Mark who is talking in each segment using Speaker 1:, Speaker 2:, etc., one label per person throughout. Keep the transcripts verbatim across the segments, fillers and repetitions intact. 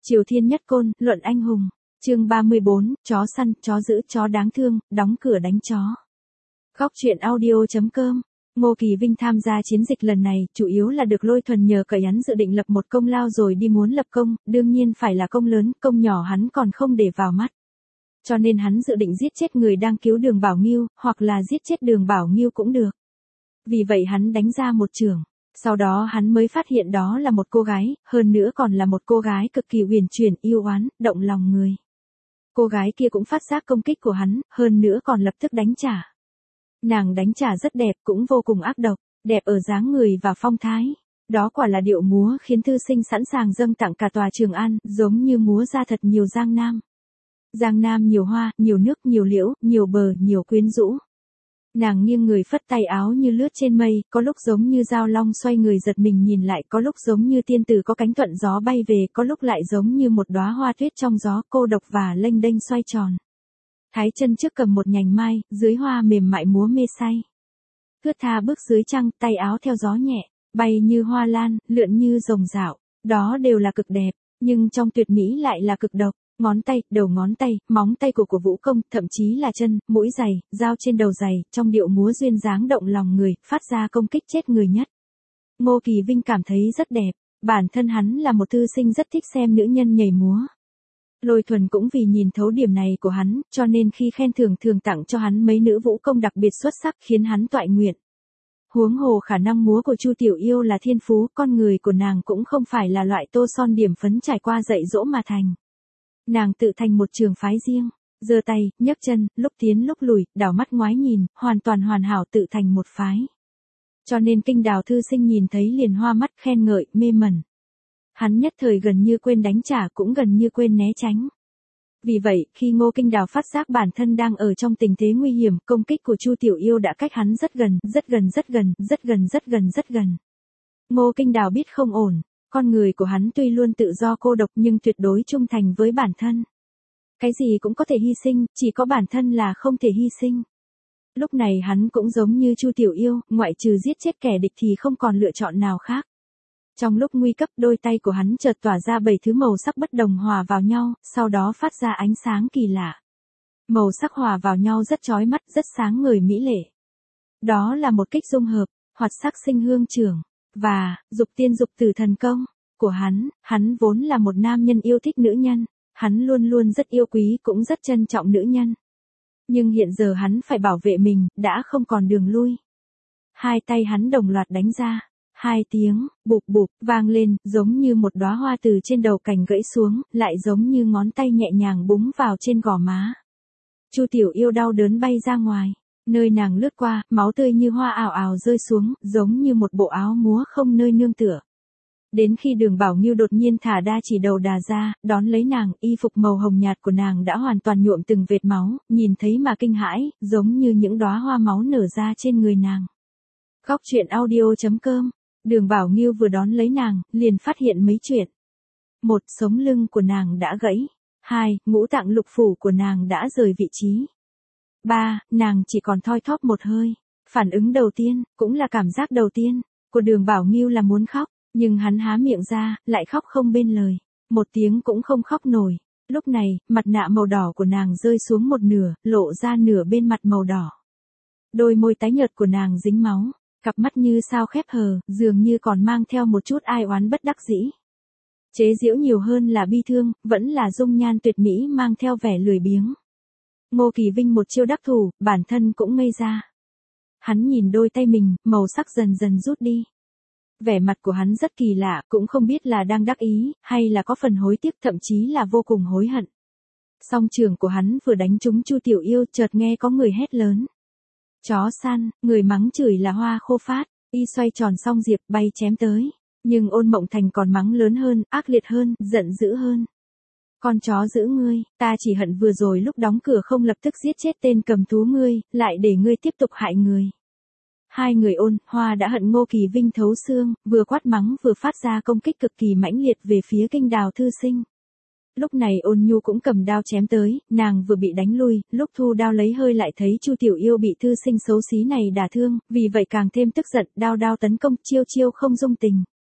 Speaker 1: Triều Thiên Nhất Côn, luận anh hùng. Chương ba mươi bốn, chó săn, chó dữ, chó đáng thương, đóng cửa đánh chó. Góc truyện audio chấm com. Ngô Kỳ Vinh tham gia chiến dịch lần này, chủ yếu là được Lôi Thuần nhờ cậy hắn dự định lập một công lao rồi đi muốn lập công, đương nhiên phải là công lớn, công nhỏ hắn còn không để vào mắt. Cho nên hắn dự định giết chết người đang cứu Đường Bảo Nghiêu, hoặc là giết chết Đường Bảo Nghiêu cũng được. Vì vậy hắn đánh ra một chưởng. Sau đó hắn mới phát hiện đó là một cô gái, hơn nữa còn là một cô gái cực kỳ huyền chuyển, yêu oán, động lòng người. Cô gái kia cũng phát giác công kích của hắn, hơn nữa còn lập tức đánh trả. Nàng đánh trả rất đẹp, cũng vô cùng ác độc, đẹp ở dáng người và phong thái. Đó quả là điệu múa khiến thư sinh sẵn sàng dâng tặng cả tòa Trường An, giống như múa ra thật nhiều Giang Nam. Giang Nam nhiều hoa, nhiều nước, nhiều liễu, nhiều bờ, nhiều quyến rũ. Nàng nghiêng người phất tay áo như lướt trên mây, có lúc giống như dao long xoay người giật mình nhìn lại, có lúc giống như tiên tử có cánh thuận gió bay về, có lúc lại giống như một đóa hoa tuyết trong gió, cô độc và lênh đênh xoay tròn. Thái chân trước cầm một nhành mai, dưới hoa mềm mại múa mê say. Thướt tha bước dưới trăng, tay áo theo gió nhẹ, bay như hoa lan, lượn như rồng rạo, đó đều là cực đẹp, nhưng trong tuyệt mỹ lại là cực độc. Ngón tay, đầu ngón tay, móng tay của của vũ công, thậm chí là chân, mũi giày, dao trên đầu giày, trong điệu múa duyên dáng động lòng người, phát ra công kích chết người nhất. Ngô Kỳ Vinh cảm thấy rất đẹp, bản thân hắn là một thư sinh rất thích xem nữ nhân nhảy múa. Lôi Thuần cũng vì nhìn thấu điểm này của hắn, cho nên khi khen thưởng thường tặng cho hắn mấy nữ vũ công đặc biệt xuất sắc khiến hắn toại nguyện. Huống hồ khả năng múa của Chu Tiểu Yêu là thiên phú, con người của nàng cũng không phải là loại tô son điểm phấn trải qua dạy dỗ mà thành. Nàng tự thành một trường phái riêng, giơ tay, nhấc chân, lúc tiến lúc lùi, đảo mắt ngoái nhìn, hoàn toàn hoàn hảo tự thành một phái. Cho nên Kinh Đào thư sinh nhìn thấy liền hoa mắt khen ngợi, mê mẩn. Hắn nhất thời gần như quên đánh trả cũng gần như quên né tránh. Vì vậy, khi Ngô Kinh Đào phát giác bản thân đang ở trong tình thế nguy hiểm, công kích của Chu Tiểu Yêu đã cách hắn rất gần, rất gần rất gần, rất gần rất gần rất gần. Ngô Kinh Đào biết không ổn. Con người của hắn tuy luôn tự do cô độc nhưng tuyệt đối trung thành với bản thân. Cái gì cũng có thể hy sinh, chỉ có bản thân là không thể hy sinh. Lúc này hắn cũng giống như Chu Tiểu Yêu, ngoại trừ giết chết kẻ địch thì không còn lựa chọn nào khác. Trong lúc nguy cấp, đôi tay của hắn chợt tỏa ra bảy thứ màu sắc bất đồng hòa vào nhau, sau đó phát ra ánh sáng kỳ lạ. Màu sắc hòa vào nhau rất chói mắt, rất sáng ngời mỹ lệ. Đó là một kích dung hợp, hoạt sắc sinh hương trưởng. Và, dục tiên dục tử thần công, của hắn, hắn vốn là một nam nhân yêu thích nữ nhân, hắn luôn luôn rất yêu quý cũng rất trân trọng nữ nhân. Nhưng hiện giờ hắn phải bảo vệ mình, đã không còn đường lui. Hai tay hắn đồng loạt đánh ra, hai tiếng, bụp bụp, vang lên, giống như một đóa hoa từ trên đầu cành gãy xuống, lại giống như ngón tay nhẹ nhàng búng vào trên gò má. Chu Tiểu Yêu đau đớn bay ra ngoài. Nơi nàng lướt qua, máu tươi như hoa ào ào rơi xuống, giống như một bộ áo múa không nơi nương tựa. Đến khi Đường Bảo Nghiêu đột nhiên thả đa chỉ đầu đà ra, đón lấy nàng, y phục màu hồng nhạt của nàng đã hoàn toàn nhuộm từng vệt máu, nhìn thấy mà kinh hãi, giống như những đóa hoa máu nở ra trên người nàng. Góc truyện audio chấm com. Đường Bảo Nghiêu vừa đón lấy nàng, liền phát hiện mấy chuyện. Một, sống lưng của nàng đã gãy. Hai, ngũ tạng lục phủ của nàng đã rời vị trí. Ba, nàng chỉ còn thoi thóp một hơi. Phản ứng đầu tiên, cũng là cảm giác đầu tiên, của Đường Bảo Nghiêu là muốn khóc, nhưng hắn há miệng ra, lại khóc không bên lời, một tiếng cũng không khóc nổi. Lúc này, mặt nạ màu đỏ của nàng rơi xuống một nửa, lộ ra nửa bên mặt màu đỏ. Đôi môi tái nhợt của nàng dính máu, cặp mắt như sao khép hờ, dường như còn mang theo một chút ai oán bất đắc dĩ. Chế giễu nhiều hơn là bi thương, vẫn là dung nhan tuyệt mỹ mang theo vẻ lười biếng. Ngô Kỳ Vinh một chiêu đắc thủ, bản thân cũng ngây ra. Hắn nhìn đôi tay mình, màu sắc dần dần rút đi. Vẻ mặt của hắn rất kỳ lạ, cũng không biết là đang đắc ý, hay là có phần hối tiếc, thậm chí là vô cùng hối hận. Song trường của hắn vừa đánh trúng Chu Tiểu Yêu, chợt nghe có người hét lớn. Chó săn, người mắng chửi là Hoa Khô Phát, y xoay tròn song diệp bay chém tới. Nhưng Ôn Mộng Thành còn mắng lớn hơn, ác liệt hơn, giận dữ hơn. Con chó giữ ngươi, ta chỉ hận vừa rồi lúc đóng cửa không lập tức giết chết tên cầm thú ngươi, lại để ngươi tiếp tục hại người. Hai người Ôn, Hoa đã hận Ngô Kỳ Vinh thấu xương, vừa quát mắng vừa phát ra công kích cực kỳ mãnh liệt về phía Kinh Đào thư sinh. Lúc này Ôn Nhu cũng cầm đao chém tới, nàng vừa bị đánh lui, lúc thu đao lấy hơi lại thấy Chu Tiểu Yêu bị thư sinh xấu xí này đả thương, vì vậy càng thêm tức giận, đao đao tấn công, chiêu chiêu không dung tình.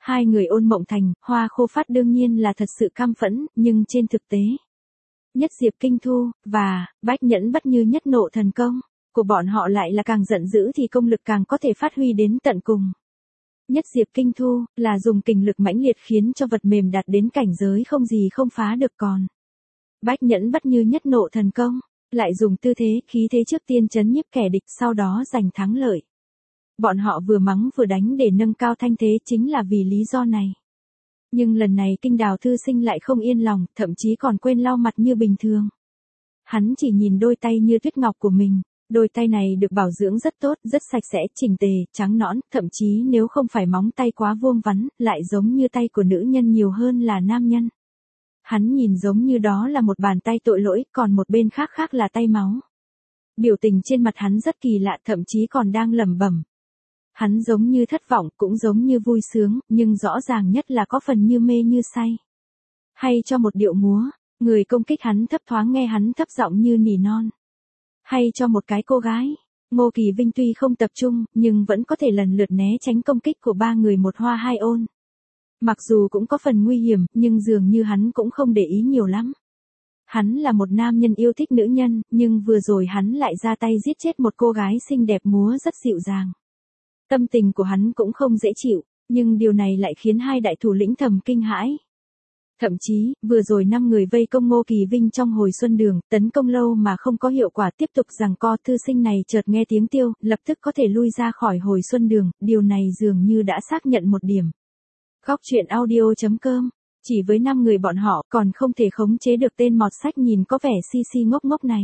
Speaker 1: Hai người Ôn Mộng Thành, Hoa Khô Phát đương nhiên là thật sự căm phẫn, nhưng trên thực tế, Nhất Diệp Kinh Thu, và Bách Nhẫn Bất Như Nhất Nộ thần công của bọn họ lại là càng giận dữ thì công lực càng có thể phát huy đến tận cùng. Nhất Diệp Kinh Thu, là dùng kình lực mãnh liệt khiến cho vật mềm đạt đến cảnh giới không gì không phá được còn. Bách Nhẫn Bất Như Nhất Nộ thần công, lại dùng tư thế, khí thế trước tiên chấn nhiếp kẻ địch sau đó giành thắng lợi. Bọn họ vừa mắng vừa đánh để nâng cao thanh thế chính là vì lý do này. Nhưng lần này Kinh Đào thư sinh lại không yên lòng, thậm chí còn quên lau mặt như bình thường. Hắn chỉ nhìn đôi tay như tuyết ngọc của mình, đôi tay này được bảo dưỡng rất tốt, rất sạch sẽ, chỉnh tề, trắng nõn, thậm chí nếu không phải móng tay quá vuông vắn, lại giống như tay của nữ nhân nhiều hơn là nam nhân. Hắn nhìn giống như đó là một bàn tay tội lỗi, còn một bên khác khác là tay máu. Biểu tình trên mặt hắn rất kỳ lạ, thậm chí còn đang lẩm bẩm. Hắn giống như thất vọng, cũng giống như vui sướng, nhưng rõ ràng nhất là có phần như mê như say. Hay cho một điệu múa, người công kích hắn thấp thoáng nghe hắn thấp giọng như nỉ non. Hay cho một cái cô gái, Ngô Kỳ Vinh tuy không tập trung, nhưng vẫn có thể lần lượt né tránh công kích của ba người một hoa hai ôn. Mặc dù cũng có phần nguy hiểm, nhưng dường như hắn cũng không để ý nhiều lắm. Hắn là một nam nhân yêu thích nữ nhân, nhưng vừa rồi hắn lại ra tay giết chết một cô gái xinh đẹp múa rất dịu dàng. Tâm tình của hắn cũng không dễ chịu, nhưng điều này lại khiến hai đại thủ lĩnh thầm kinh hãi. Thậm chí, vừa rồi năm người vây công Ngô Kỳ Vinh trong hồi xuân đường, tấn công lâu mà không có hiệu quả, tiếp tục giằng co, thư sinh này chợt nghe tiếng tiêu, lập tức có thể lui ra khỏi hồi xuân đường, điều này dường như đã xác nhận một điểm. Góc truyện audio chấm com, chỉ với năm người bọn họ còn không thể khống chế được tên mọt sách nhìn có vẻ si si ngốc ngốc này.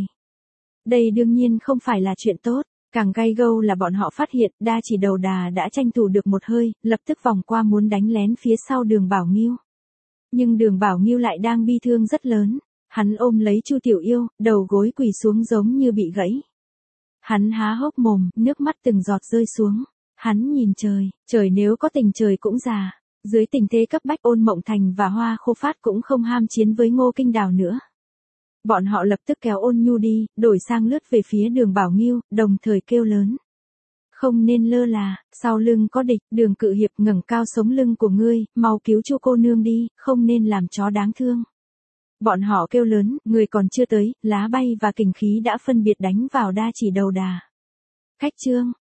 Speaker 1: Đây đương nhiên không phải là chuyện tốt. Càng gay gâu là bọn họ phát hiện, Đa Chỉ Đầu Đà đã tranh thủ được một hơi, lập tức vòng qua muốn đánh lén phía sau Đường Bảo Nghiêu. Nhưng Đường Bảo Nghiêu lại đang bi thương rất lớn, hắn ôm lấy Chu Tiểu Yêu, đầu gối quỳ xuống giống như bị gãy. Hắn há hốc mồm, nước mắt từng giọt rơi xuống. Hắn nhìn trời, trời nếu có tình trời cũng già. Dưới tình thế cấp bách, Ôn Mộng Thành và Hoa Khô Phát cũng không ham chiến với Ngô Kinh Đào nữa. Bọn họ lập tức kéo Ôn Nhu đi, đổi sang lướt về phía Đường Bảo Nghiêu, đồng thời kêu lớn. Không nên lơ là, sau lưng có địch, Đường Cự Hiệp ngẩng cao sống lưng của ngươi, mau cứu Chu cô nương đi, không nên làm chó đáng thương. Bọn họ kêu lớn, người còn chưa tới, lá bay và kình khí đã phân biệt đánh vào Đa Chỉ Đầu Đà. Khách trương,